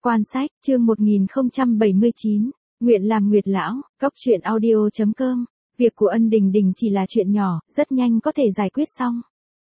Quan sách, chương 1079, nguyện làm nguyệt lão, góc truyện audio.com. Việc của Ân Đình Đình chỉ là chuyện nhỏ, rất nhanh có thể giải quyết xong.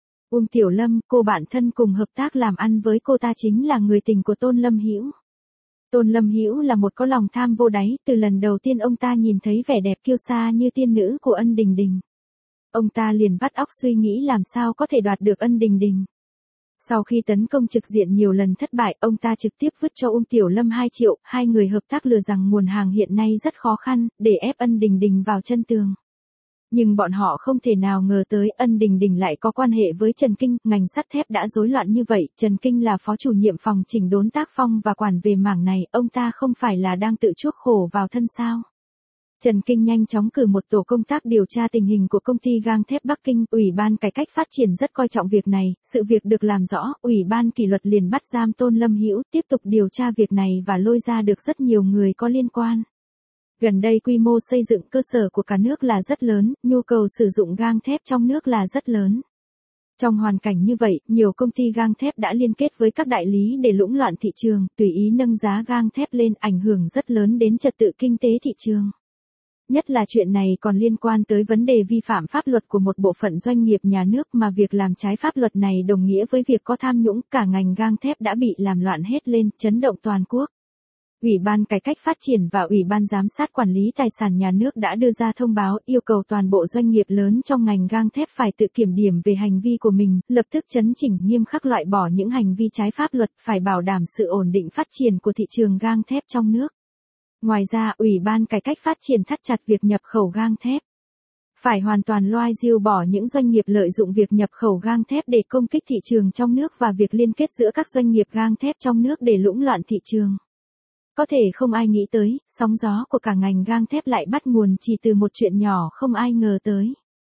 Tiểu Lâm, cô bạn thân cùng hợp tác làm ăn với cô ta chính là người tình của Tôn Lâm Hữu. Tôn Lâm Hữu là một có lòng tham vô đáy, từ lần đầu tiên ông ta nhìn thấy vẻ đẹp kiêu sa như tiên nữ của Ân Đình Đình. Ông ta liền vắt óc suy nghĩ làm sao có thể đoạt được Ân Đình Đình. Sau khi tấn công trực diện nhiều lần thất bại, ông ta trực tiếp vứt cho Tiểu Lâm 2 triệu, hai người hợp tác lừa rằng nguồn hàng hiện nay rất khó khăn, để ép Ân Đình Đình vào chân tường. Nhưng bọn họ không thể nào ngờ tới Ân Đình Đình lại có quan hệ với Trần Kinh, ngành sắt thép đã rối loạn như vậy, Trần Kinh là phó chủ nhiệm phòng chỉnh đốn tác phong và quản về mảng này, ông ta không phải là đang tự chuốc khổ vào thân sao? Trần Kinh nhanh chóng cử một tổ công tác điều tra tình hình của công ty gang thép Bắc Kinh, Ủy ban cải cách phát triển rất coi trọng việc này, sự việc được làm rõ, Ủy ban kỷ luật liền bắt giam Tôn Lâm Hữu, tiếp tục điều tra việc này và lôi ra được rất nhiều người có liên quan. Gần đây quy mô xây dựng cơ sở của cả nước là rất lớn, nhu cầu sử dụng gang thép trong nước là rất lớn. Trong hoàn cảnh như vậy, nhiều công ty gang thép đã liên kết với các đại lý để lũng loạn thị trường, tùy ý nâng giá gang thép lên, ảnh hưởng rất lớn đến trật tự kinh tế thị trường. Nhất là chuyện này còn liên quan tới vấn đề vi phạm pháp luật của một bộ phận doanh nghiệp nhà nước, mà việc làm trái pháp luật này đồng nghĩa với việc có tham nhũng, cả ngành gang thép đã bị làm loạn hết lên, chấn động toàn quốc. Ủy ban cải cách phát triển và Ủy ban giám sát quản lý tài sản nhà nước đã đưa ra thông báo yêu cầu toàn bộ doanh nghiệp lớn trong ngành gang thép phải tự kiểm điểm về hành vi của mình, lập tức chấn chỉnh nghiêm khắc loại bỏ những hành vi trái pháp luật, phải bảo đảm sự ổn định phát triển của thị trường gang thép trong nước. Ngoài ra, Ủy ban cải cách phát triển thắt chặt việc nhập khẩu gang thép. Phải hoàn toàn loai diêu bỏ những doanh nghiệp lợi dụng việc nhập khẩu gang thép để công kích thị trường trong nước và việc liên kết giữa các doanh nghiệp gang thép trong nước để lũng loạn thị trường. Có thể không ai nghĩ tới, sóng gió của cả ngành gang thép lại bắt nguồn chỉ từ một chuyện nhỏ không ai ngờ tới.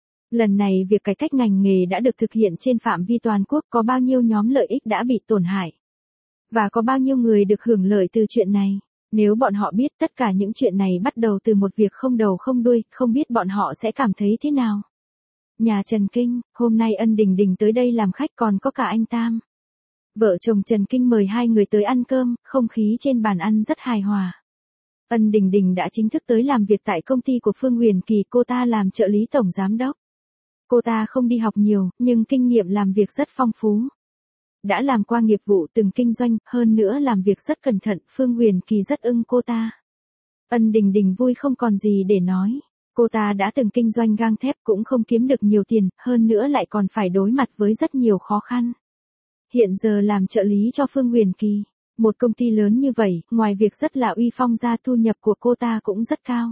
Lần này việc cải cách ngành nghề đã được thực hiện trên phạm vi toàn quốc, có bao nhiêu nhóm lợi ích đã bị tổn hại. Và có bao nhiêu người được hưởng lợi từ chuyện này. Nếu bọn họ biết tất cả những chuyện này bắt đầu từ một việc không đầu không đuôi, không biết bọn họ sẽ cảm thấy thế nào. Nhà Trần Kinh, hôm nay Ân Đình Đình tới đây làm khách, còn có cả anh Tam. Vợ chồng Trần Kinh mời hai người tới ăn cơm, không khí trên bàn ăn rất hài hòa. Ân Đình Đình đã chính thức tới làm việc tại công ty của Phương Huyền Kỳ, cô ta làm trợ lý tổng giám đốc. Cô ta không đi học nhiều, nhưng kinh nghiệm làm việc rất phong phú. Đã làm qua nghiệp vụ từng kinh doanh, hơn nữa làm việc rất cẩn thận, Phương Huyền Kỳ rất ưng cô ta. Ân Đình Đình vui không còn gì để nói. Cô ta đã từng kinh doanh gang thép cũng không kiếm được nhiều tiền, hơn nữa lại còn phải đối mặt với rất nhiều khó khăn. Hiện giờ làm trợ lý cho Phương Huyền Kỳ, một công ty lớn như vậy, ngoài việc rất là uy phong ra, thu nhập của cô ta cũng rất cao.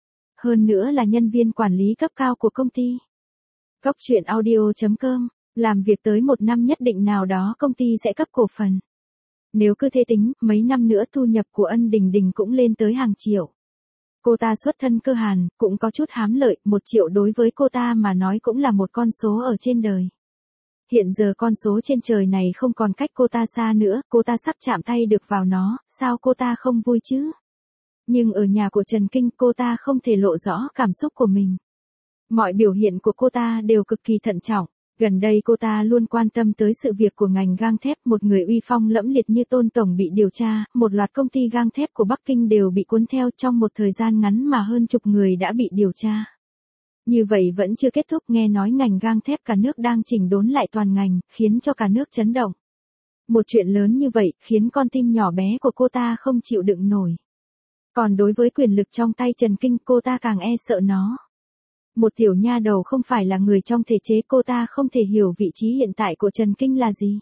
Hơn nữa là nhân viên quản lý cấp cao của công ty. Góc truyện audio.com. Làm việc tới một năm nhất định nào đó công ty sẽ cấp cổ phần. Nếu cứ thế tính, mấy năm nữa thu nhập của Ân Đình Đình cũng lên tới hàng triệu. Cô ta xuất thân cơ hàn, cũng có chút hám lợi, 1 triệu đối với cô ta mà nói cũng là một con số ở trên đời. Hiện giờ con số trên trời này không còn cách cô ta xa nữa, cô ta sắp chạm tay được vào nó, sao cô ta không vui chứ? Nhưng ở nhà của Trần Kinh, cô ta không thể lộ rõ cảm xúc của mình. Mọi biểu hiện của cô ta đều cực kỳ thận trọng. Gần đây cô ta luôn quan tâm tới sự việc của ngành gang thép, một người uy phong lẫm liệt như Tôn Tổng bị điều tra, một loạt công ty gang thép của Bắc Kinh đều bị cuốn theo, trong một thời gian ngắn mà hơn chục người đã bị điều tra. Như vậy vẫn chưa kết thúc, nghe nói ngành gang thép cả nước đang chỉnh đốn lại toàn ngành, khiến cho cả nước chấn động. Một chuyện lớn như vậy, khiến con tim nhỏ bé của cô ta không chịu đựng nổi. Còn đối với quyền lực trong tay Trần Kinh, cô ta càng e sợ nó. Một tiểu nha đầu không phải là người trong thể chế, cô ta không thể hiểu vị trí hiện tại của Trần Kinh là gì.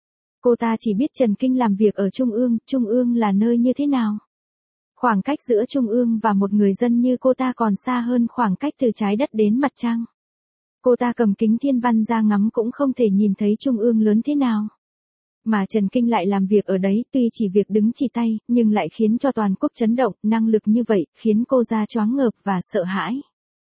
Cô ta chỉ biết Trần Kinh làm việc ở Trung ương là nơi như thế nào. Khoảng cách giữa Trung ương và một người dân như cô ta còn xa hơn khoảng cách từ trái đất đến mặt trăng. Cô ta cầm kính thiên văn ra ngắm cũng không thể nhìn thấy Trung ương lớn thế nào. Mà Trần Kinh lại làm việc ở đấy, tuy chỉ việc đứng chỉ tay, nhưng lại khiến cho toàn quốc chấn động, năng lực như vậy, khiến cô ra choáng ngợp và sợ hãi.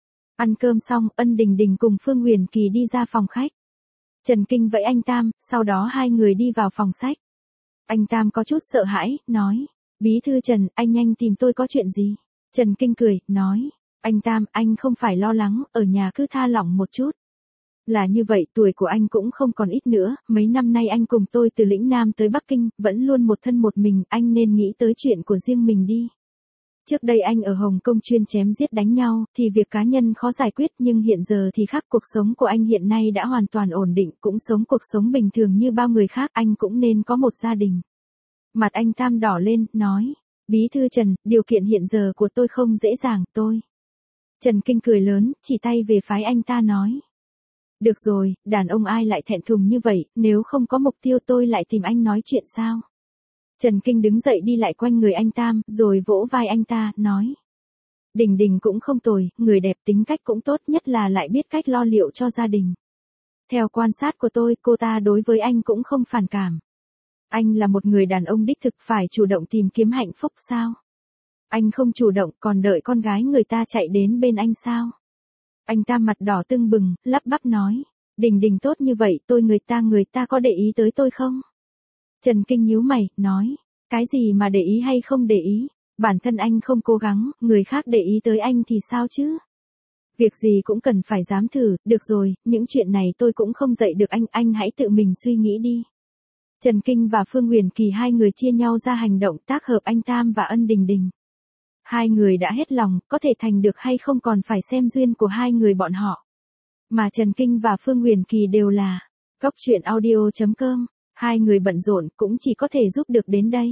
Ăn cơm xong, Ân Đình Đình cùng Phương Huyền Kỳ đi ra phòng khách. Trần Kinh vẫy anh Tam, sau đó hai người đi vào phòng sách. Anh Tam có chút sợ hãi, nói, Bí thư Trần, anh nhanh tìm tôi có chuyện gì? Trần Kinh cười, nói, anh Tam, anh không phải lo lắng, ở nhà cứ tha lỏng một chút. Là như vậy, tuổi của anh cũng không còn ít nữa, mấy năm nay anh cùng tôi từ lĩnh Nam tới Bắc Kinh, vẫn luôn một thân một mình, anh nên nghĩ tới chuyện của riêng mình đi. Trước đây anh ở Hồng Kông chuyên chém giết đánh nhau, thì việc cá nhân khó giải quyết, nhưng hiện giờ thì khác, cuộc sống của anh hiện nay đã hoàn toàn ổn định, cũng sống cuộc sống bình thường như bao người khác, anh cũng nên có một gia đình. Mặt anh Tam đỏ lên, nói, Bí thư Trần, điều kiện hiện giờ của tôi không dễ dàng, tôi. Trần Kinh cười lớn, chỉ tay về phái anh ta nói. Được rồi, đàn ông ai lại thẹn thùng như vậy, nếu không có mục tiêu tôi lại tìm anh nói chuyện sao? Trần Kinh đứng dậy đi lại quanh người anh Tam, rồi vỗ vai anh ta, nói. Đình Đình cũng không tồi, người đẹp tính cách cũng tốt, nhất là lại biết cách lo liệu cho gia đình. Theo quan sát của tôi, cô ta đối với anh cũng không phản cảm. Anh là một người đàn ông đích thực, phải chủ động tìm kiếm hạnh phúc sao? Anh không chủ động, còn đợi con gái người ta chạy đến bên anh sao? Anh ta mặt đỏ tưng bừng, lắp bắp nói. Đình Đình tốt như vậy, người ta có để ý tới tôi không? Trần Kinh nhíu mày, nói. Cái gì mà để ý hay không để ý? Bản thân anh không cố gắng, người khác để ý tới anh thì sao chứ? Việc gì cũng cần phải dám thử, được rồi, những chuyện này tôi cũng không dạy được anh hãy tự mình suy nghĩ đi. Trần Kinh và Phương Huyền Kỳ hai người chia nhau ra hành động tác hợp anh Tam và Ân Đình Đình. Hai người đã hết lòng, có thể thành được hay không còn phải xem duyên của hai người bọn họ. Mà Trần Kinh và Phương Huyền Kỳ đều là Góc Truyện Audio.com, hai người bận rộn cũng chỉ có thể giúp được đến đây.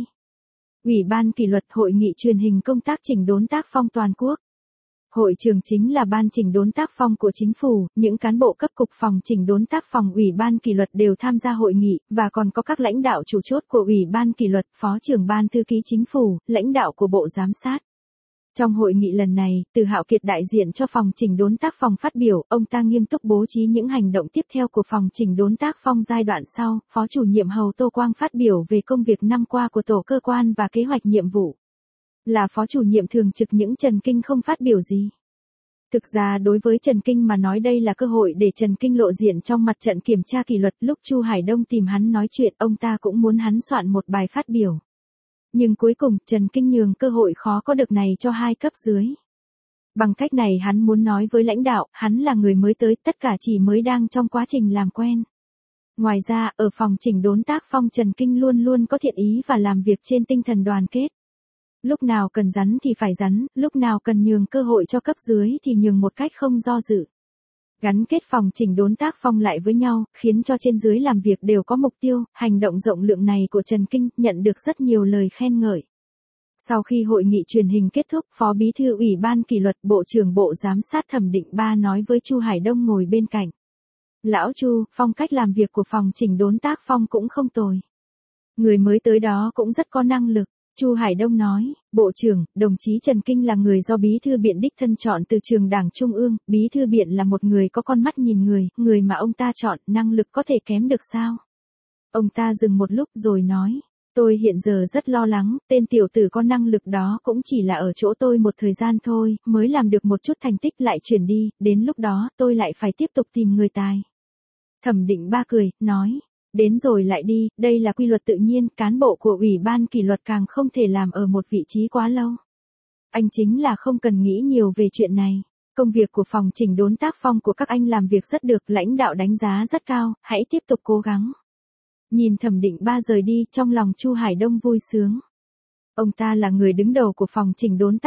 Ủy ban kỷ luật hội nghị truyền hình công tác chỉnh đốn tác phong toàn quốc. Hội trường chính là ban chỉnh đốn tác phong của chính phủ, những cán bộ cấp cục phòng chỉnh đốn tác phong ủy ban kỷ luật đều tham gia hội nghị, và còn có các lãnh đạo chủ chốt của ủy ban kỷ luật, phó trưởng ban thư ký chính phủ, lãnh đạo của bộ giám sát. Trong hội nghị lần này, Từ Hạo Kiệt đại diện cho phòng chỉnh đốn tác phong phát biểu, ông ta nghiêm túc bố trí những hành động tiếp theo của phòng chỉnh đốn tác phong giai đoạn sau, phó chủ nhiệm Hầu Tô Quang phát biểu về công việc năm qua của tổ cơ quan và kế hoạch nhiệm vụ. Là phó chủ nhiệm thường trực, những Trần Kinh không phát biểu gì. Thực ra đối với Trần Kinh mà nói, đây là cơ hội để Trần Kinh lộ diện trong mặt trận kiểm tra kỷ luật. Lúc Chu Hải Đông tìm hắn nói chuyện, ông ta cũng muốn hắn soạn một bài phát biểu. Nhưng cuối cùng, Trần Kinh nhường cơ hội khó có được này cho hai cấp dưới. Bằng cách này hắn muốn nói với lãnh đạo, hắn là người mới tới, tất cả chỉ mới đang trong quá trình làm quen. Ngoài ra, ở phòng chỉnh đốn tác phong, Trần Kinh luôn luôn có thiện ý và làm việc trên tinh thần đoàn kết. Lúc nào cần rắn thì phải rắn, lúc nào cần nhường cơ hội cho cấp dưới thì nhường một cách không do dự. Gắn kết phòng chỉnh đốn tác phong lại với nhau, khiến cho trên dưới làm việc đều có mục tiêu, hành động rộng lượng này của Trần Kinh nhận được rất nhiều lời khen ngợi. Sau khi hội nghị truyền hình kết thúc, Phó Bí thư Ủy ban kỷ luật, Bộ trưởng Bộ Giám sát Thẩm Định Ba nói với Chu Hải Đông ngồi bên cạnh. Lão Chu, phong cách làm việc của phòng chỉnh đốn tác phong cũng không tồi. Người mới tới đó cũng rất có năng lực. Chu Hải Đông nói, Bộ trưởng, đồng chí Trần Kinh là người do Bí thư Biện đích thân chọn từ trường Đảng Trung ương, Bí thư Biện là một người có con mắt nhìn người mà ông ta chọn, năng lực có thể kém được sao? Ông ta dừng một lúc rồi nói, tôi hiện giờ rất lo lắng, tên tiểu tử có năng lực đó cũng chỉ là ở chỗ tôi một thời gian thôi, mới làm được một chút thành tích lại chuyển đi, đến lúc đó tôi lại phải tiếp tục tìm người tài. Thẩm Định Ba cười, nói. Đến rồi lại đi, đây là quy luật tự nhiên, cán bộ của ủy ban kỷ luật càng không thể làm ở một vị trí quá lâu. Anh chính là không cần nghĩ nhiều về chuyện này. Công việc của phòng chỉnh đốn tác phong của các anh làm việc rất được, lãnh đạo đánh giá rất cao, hãy tiếp tục cố gắng. Nhìn Thẩm Định Ba rời đi, trong lòng Chu Hải Đông vui sướng. Ông ta là người đứng đầu của phòng chỉnh đốn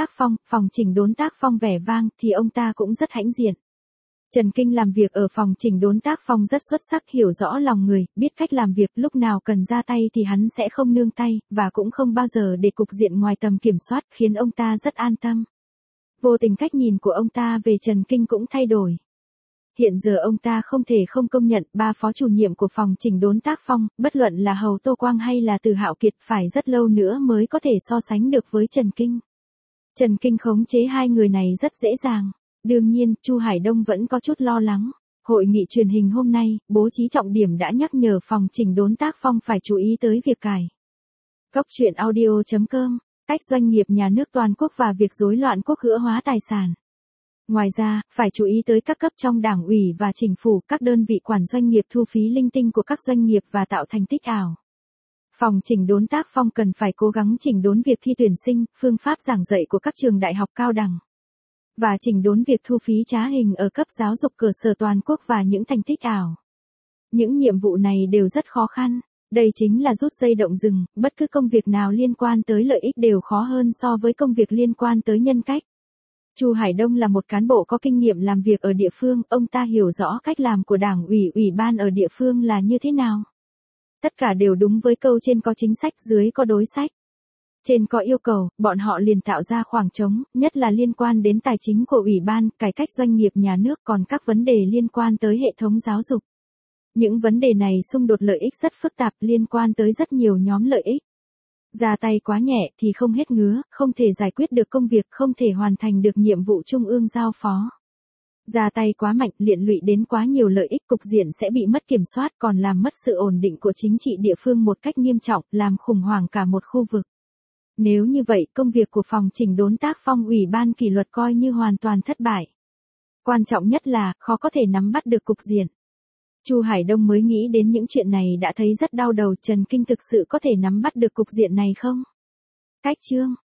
tác phong vẻ vang, thì ông ta cũng rất hãnh diện. Trần Kinh làm việc ở phòng chỉnh đốn tác phong rất xuất sắc, hiểu rõ lòng người, biết cách làm việc, lúc nào cần ra tay thì hắn sẽ không nương tay, và cũng không bao giờ để cục diện ngoài tầm kiểm soát, khiến ông ta rất an tâm. Vô tình cách nhìn của ông ta về Trần Kinh cũng thay đổi. Hiện giờ ông ta không thể không công nhận, ba phó chủ nhiệm của phòng chỉnh đốn tác phong, bất luận là Hầu Tô Quang hay là Từ Hạo Kiệt, phải rất lâu nữa mới có thể so sánh được với Trần Kinh. Trần Kinh khống chế hai người này rất dễ dàng. Đương nhiên, Chu Hải Đông vẫn có chút lo lắng. Hội nghị truyền hình hôm nay, bố trí trọng điểm đã nhắc nhở phòng chỉnh đốn tác phong phải chú ý tới việc cải. Góc Truyện Audio.com, cách doanh nghiệp nhà nước toàn quốc và việc rối loạn quốc hữu hóa tài sản. Ngoài ra, phải chú ý tới các cấp trong đảng ủy và chính phủ, các đơn vị quản doanh nghiệp thu phí linh tinh của các doanh nghiệp và tạo thành tích ảo. Phòng chỉnh đốn tác phong cần phải cố gắng chỉnh đốn việc thi tuyển sinh, phương pháp giảng dạy của các trường đại học cao đẳng. và chỉnh đốn việc thu phí trá hình ở cấp giáo dục cơ sở toàn quốc và những thành tích ảo. Những nhiệm vụ này đều rất khó khăn. Đây chính là rút dây động rừng, bất cứ công việc nào liên quan tới lợi ích đều khó hơn so với công việc liên quan tới nhân cách. Chu Hải Đông là một cán bộ có kinh nghiệm làm việc ở địa phương, ông ta hiểu rõ cách làm của đảng ủy, ủy ban ở địa phương là như thế nào. Tất cả đều đúng với câu trên có chính sách, dưới có đối sách. Trên có yêu cầu, bọn họ liền tạo ra khoảng trống, nhất là liên quan đến tài chính của ủy ban, cải cách doanh nghiệp nhà nước, còn các vấn đề liên quan tới hệ thống giáo dục. Những vấn đề này xung đột lợi ích rất phức tạp, liên quan tới rất nhiều nhóm lợi ích. Ra tay quá nhẹ thì không hết ngứa, không thể giải quyết được công việc, không thể hoàn thành được nhiệm vụ trung ương giao phó. Ra tay quá mạnh, liên lụy đến quá nhiều lợi ích, cục diện sẽ bị mất kiểm soát, còn làm mất sự ổn định của chính trị địa phương một cách nghiêm trọng, làm khủng hoảng cả một khu vực. Nếu như vậy, công việc của phòng chỉnh đốn tác phong ủy ban kỷ luật coi như hoàn toàn thất bại. Quan trọng nhất là, khó có thể nắm bắt được cục diện. Chu Hải Đông mới nghĩ đến những chuyện này đã thấy rất đau đầu, Trần Kinh thực sự có thể nắm bắt được cục diện này không? Cách chương